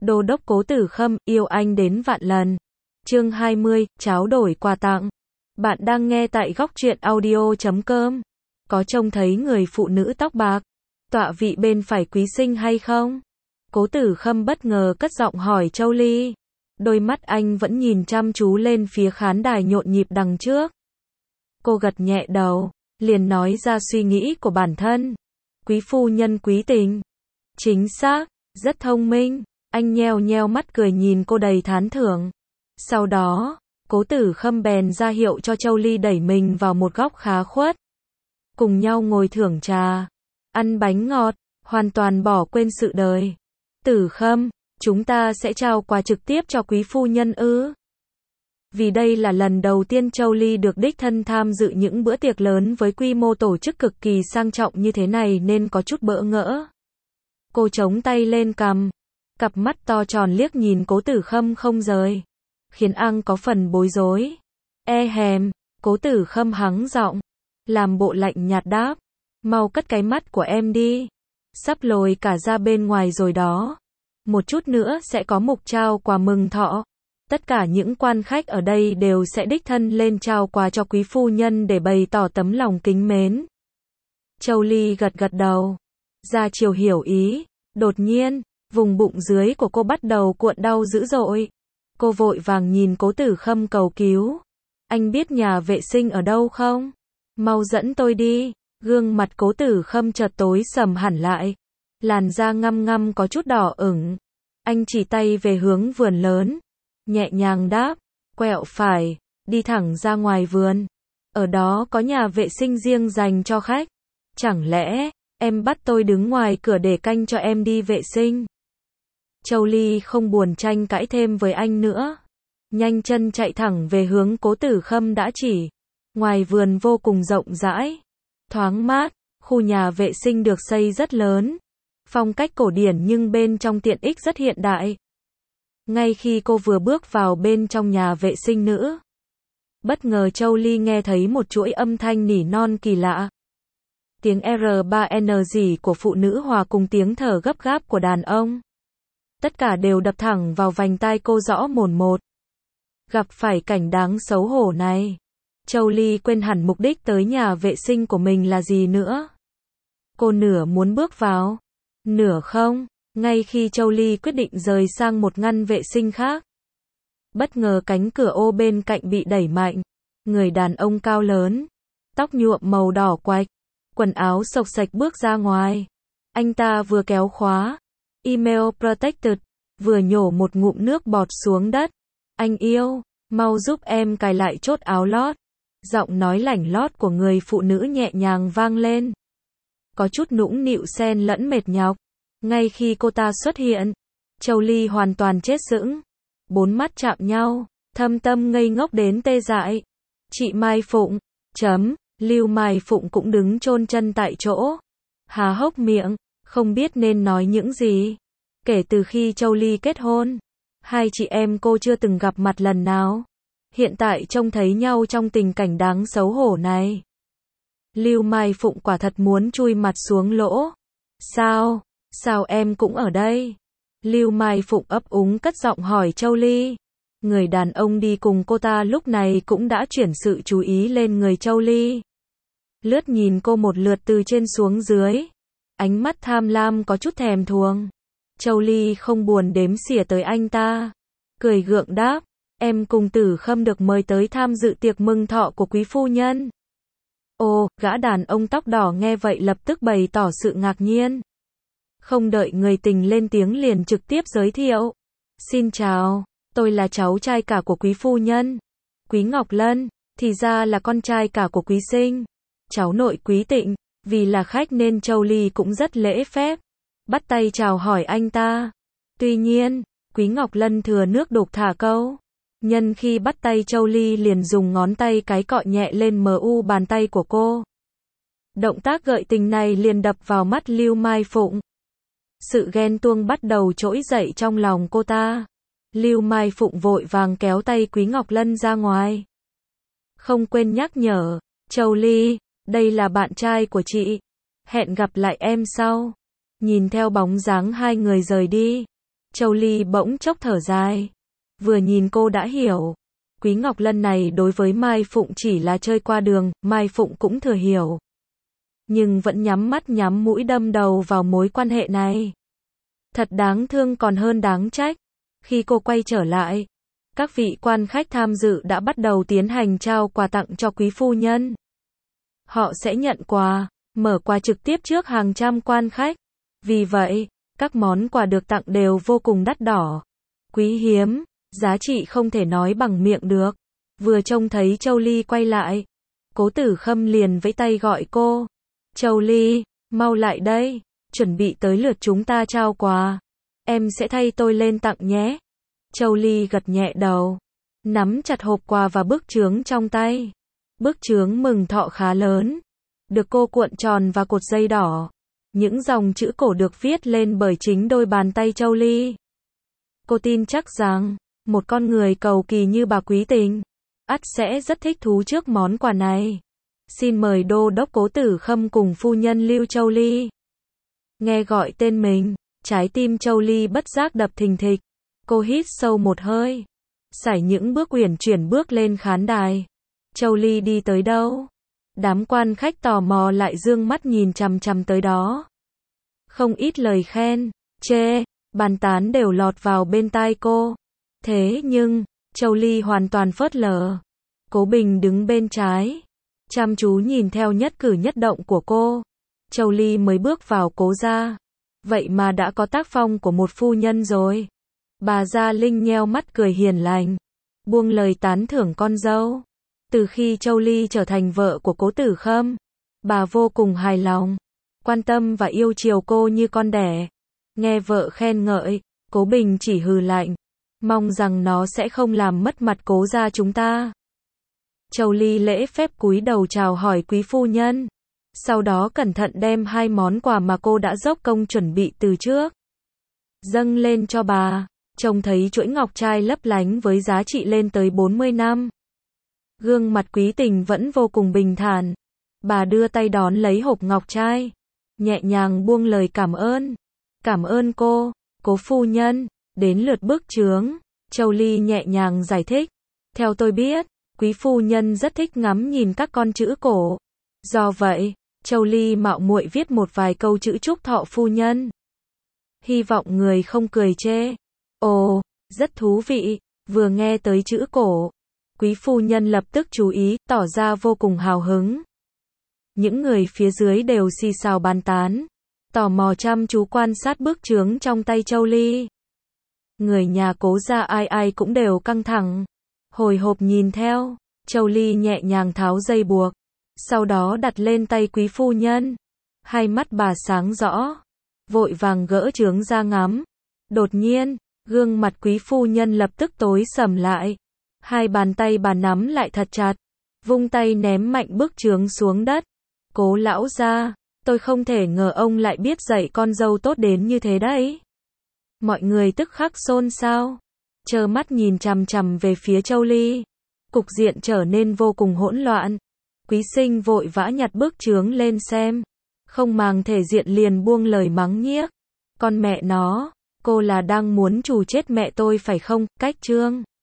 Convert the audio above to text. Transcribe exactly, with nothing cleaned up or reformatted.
Đô đốc Cố Tử Khâm, yêu anh đến vạn lần. Chương hai mươi, tráo đổi quà tặng. Bạn đang nghe tại góc truyện audio chấm com. Có trông thấy người phụ nữ tóc bạc, tọa vị bên phải quý sinh hay không? Cố Tử Khâm bất ngờ cất giọng hỏi Châu Ly. Đôi mắt anh vẫn nhìn chăm chú lên phía khán đài nhộn nhịp đằng trước. Cô gật nhẹ đầu, liền nói ra suy nghĩ của bản thân. Quý phu nhân quý tình. Chính xác, rất thông minh. Anh nheo nheo mắt cười nhìn cô đầy thán thưởng. Sau đó, Cố Tử Khâm bèn ra hiệu cho Châu Ly đẩy mình vào một góc khá khuất. Cùng nhau ngồi thưởng trà, ăn bánh ngọt, hoàn toàn bỏ quên sự đời. Tử Khâm, chúng ta sẽ trao quà trực tiếp cho quý phu nhân ư? Vì đây là lần đầu tiên Châu Ly được đích thân tham dự những bữa tiệc lớn với quy mô tổ chức cực kỳ sang trọng như thế này nên có chút bỡ ngỡ. Cô chống tay lên cằm, cặp mắt to tròn liếc nhìn Cố Tử Khâm không rời, khiến anh có phần bối rối. E hèm, Cố Tử Khâm hắng giọng, làm bộ lạnh nhạt đáp, mau cất cái mắt của em đi, sắp lồi cả ra bên ngoài rồi đó. Một chút nữa sẽ có mục trao quà mừng thọ. Tất cả những quan khách ở đây đều sẽ đích thân lên trao quà cho quý phu nhân để bày tỏ tấm lòng kính mến. Châu Ly gật gật đầu, ra chiều hiểu ý. Đột nhiên, vùng bụng dưới của cô bắt đầu cuộn đau dữ dội. Cô vội vàng nhìn Cố Tử Khâm cầu cứu. Anh biết nhà vệ sinh ở đâu không? Mau dẫn tôi đi. Gương mặt Cố Tử Khâm chợt tối sầm hẳn lại. Làn da ngăm ngăm có chút đỏ ửng. Anh chỉ tay về hướng vườn lớn, nhẹ nhàng đáp, quẹo phải, đi thẳng ra ngoài vườn. Ở đó có nhà vệ sinh riêng dành cho khách. Chẳng lẽ em bắt tôi đứng ngoài cửa để canh cho em đi vệ sinh? Châu Ly không buồn tranh cãi thêm với anh nữa, nhanh chân chạy thẳng về hướng Cố Tử Khâm đã chỉ. Ngoài vườn vô cùng rộng rãi, thoáng mát, khu nhà vệ sinh được xây rất lớn, phong cách cổ điển nhưng bên trong tiện ích rất hiện đại. Ngay khi cô vừa bước vào bên trong nhà vệ sinh nữ, bất ngờ Châu Ly nghe thấy một chuỗi âm thanh nỉ non kỳ lạ. Tiếng R ba N rỉ của phụ nữ hòa cùng tiếng thở gấp gáp của đàn ông. Tất cả đều đập thẳng vào vành tai cô rõ mồn một. Gặp phải cảnh đáng xấu hổ này, Châu Ly quên hẳn mục đích tới nhà vệ sinh của mình là gì nữa. Cô nửa muốn bước vào, nửa không. Ngay khi Châu Ly quyết định rời sang một ngăn vệ sinh khác, bất ngờ cánh cửa ô bên cạnh bị đẩy mạnh. Người đàn ông cao lớn, tóc nhuộm màu đỏ quạch, quần áo xộc xệch bước ra ngoài. Anh ta vừa kéo khóa Email Protected, vừa nhổ một ngụm nước bọt xuống đất. Anh yêu, mau giúp em cài lại chốt áo lót. Giọng nói lảnh lót của người phụ nữ nhẹ nhàng vang lên, có chút nũng nịu xen lẫn mệt nhọc. Ngay khi cô ta xuất hiện, Châu Ly hoàn toàn chết sững. Bốn mắt chạm nhau, thâm tâm ngây ngốc đến tê dại. Chị Mai Phụng, chấm, Lưu Mai Phụng cũng đứng chôn chân tại chỗ, há hốc miệng, không biết nên nói những gì. Kể từ khi Châu Ly kết hôn, hai chị em cô chưa từng gặp mặt lần nào. Hiện tại trông thấy nhau trong tình cảnh đáng xấu hổ này, Lưu Mai Phụng quả thật muốn chui mặt xuống lỗ. Sao? Sao em cũng ở đây? Lưu Mai Phụng ấp úng cất giọng hỏi Châu Ly. Người đàn ông đi cùng cô ta lúc này cũng đã chuyển sự chú ý lên người Châu Ly. Lướt nhìn cô một lượt từ trên xuống dưới. Ánh mắt tham lam có chút thèm thuồng. Châu Ly không buồn đếm xỉa tới anh ta. Cười gượng đáp, em cùng Tử Khâm được mời tới tham dự tiệc mừng thọ của quý phu nhân. Ồ, gã đàn ông tóc đỏ nghe vậy lập tức bày tỏ sự ngạc nhiên. Không đợi người tình lên tiếng liền trực tiếp giới thiệu. Xin chào, tôi là cháu trai cả của quý phu nhân, Quý Ngọc Lân, thì ra là con trai cả của quý sinh, cháu nội Quý Tịnh. Vì là khách nên Châu Ly cũng rất lễ phép, bắt tay chào hỏi anh ta. Tuy nhiên, Quý Ngọc Lân thừa nước đục thả câu. Nhân khi bắt tay Châu Ly liền dùng ngón tay cái cọ nhẹ lên mu bàn tay của cô. Động tác gợi tình này liền đập vào mắt Lưu Mai Phụng. Sự ghen tuông bắt đầu trỗi dậy trong lòng cô ta. Lưu Mai Phụng vội vàng kéo tay Quý Ngọc Lân ra ngoài. Không quên nhắc nhở, Châu Ly, đây là bạn trai của chị. Hẹn gặp lại em sau. Nhìn theo bóng dáng hai người rời đi, Châu Ly bỗng chốc thở dài. Vừa nhìn cô đã hiểu. Quý Ngọc Lân này đối với Mai Phụng chỉ là chơi qua đường, Mai Phụng cũng thừa hiểu. Nhưng vẫn nhắm mắt nhắm mũi đâm đầu vào mối quan hệ này. Thật đáng thương còn hơn đáng trách. Khi cô quay trở lại, các vị quan khách tham dự đã bắt đầu tiến hành trao quà tặng cho quý phu nhân. Họ sẽ nhận quà, mở quà trực tiếp trước hàng trăm quan khách. Vì vậy, các món quà được tặng đều vô cùng đắt đỏ, quý hiếm, giá trị không thể nói bằng miệng được. Vừa trông thấy Châu Ly quay lại, Cố Tử Khâm liền vẫy tay gọi cô. Châu Ly, mau lại đây, chuẩn bị tới lượt chúng ta trao quà. Em sẽ thay tôi lên tặng nhé. Châu Ly gật nhẹ đầu, nắm chặt hộp quà và bức chướng trong tay. Bức chướng mừng thọ khá lớn, được cô cuộn tròn và cột dây đỏ. Những dòng chữ cổ được viết lên bởi chính đôi bàn tay Châu Ly. Cô tin chắc rằng, một con người cầu kỳ như bà Quý Tình, ắt sẽ rất thích thú trước món quà này. Xin mời Đô đốc Cố Tử Khâm cùng phu nhân Lưu Châu Ly. Nghe gọi tên mình, trái tim Châu Ly bất giác đập thình thịch. Cô hít sâu một hơi, sải những bước uyển chuyển bước lên khán đài. Châu Ly đi tới đâu? Đám quan khách tò mò lại dương mắt nhìn chằm chằm tới đó. Không ít lời khen, chê, bàn tán đều lọt vào bên tai cô. Thế nhưng, Châu Ly hoàn toàn phớt lờ. Cố Bình đứng bên trái, chăm chú nhìn theo nhất cử nhất động của cô. Châu Ly mới bước vào Cố gia, vậy mà đã có tác phong của một phu nhân rồi. Bà Gia Linh nheo mắt cười hiền lành, buông lời tán thưởng con dâu. Từ khi Châu Ly trở thành vợ của Cố Tử Khâm, bà vô cùng hài lòng, quan tâm và yêu chiều cô như con đẻ. Nghe vợ khen ngợi, Cố Bình chỉ hừ lạnh, mong rằng nó sẽ không làm mất mặt Cố gia chúng ta. Châu Ly lễ phép cúi đầu chào hỏi quý phu nhân, sau đó cẩn thận đem hai món quà mà cô đã dốc công chuẩn bị từ trước dâng lên cho bà. Trông thấy chuỗi ngọc trai lấp lánh với giá trị lên tới bốn mươi năm. Gương mặt Quý Tình vẫn vô cùng bình thản. Bà đưa tay đón lấy hộp ngọc trai, nhẹ nhàng buông lời cảm ơn. Cảm ơn cô, Cố phu nhân. Đến lượt bức chướng, Châu Ly nhẹ nhàng giải thích. Theo tôi biết, quý phu nhân rất thích ngắm nhìn các con chữ cổ. Do vậy, Châu Ly mạo muội viết một vài câu chữ chúc thọ phu nhân. Hy vọng người không cười chê. Ồ, rất thú vị. Vừa nghe tới chữ cổ, quý phu nhân lập tức chú ý, tỏ ra vô cùng hào hứng. Những người phía dưới đều xì xào bàn tán, tò mò chăm chú quan sát bức chướng trong tay Châu Ly. Người nhà Cố gia ai ai cũng đều căng thẳng, hồi hộp nhìn theo. Châu Ly nhẹ nhàng tháo dây buộc, sau đó đặt lên tay quý phu nhân. Hai mắt bà sáng rõ, vội vàng gỡ chướng ra ngắm. Đột nhiên, gương mặt quý phu nhân lập tức tối sầm lại. Hai bàn tay bà nắm lại thật chặt, vung tay ném mạnh bức chướng xuống đất. Cố lão gia, tôi không thể ngờ ông lại biết dạy con dâu tốt đến như thế đấy. Mọi người tức khắc xôn xao, trơ mắt nhìn chằm chằm về phía Châu Ly. Cục diện trở nên vô cùng hỗn loạn. Quý sinh vội vã nhặt bức chướng lên xem, không màng thể diện liền buông lời mắng nhiếc. Con mẹ nó, cô là đang muốn trù chết mẹ tôi phải không? Cách trương.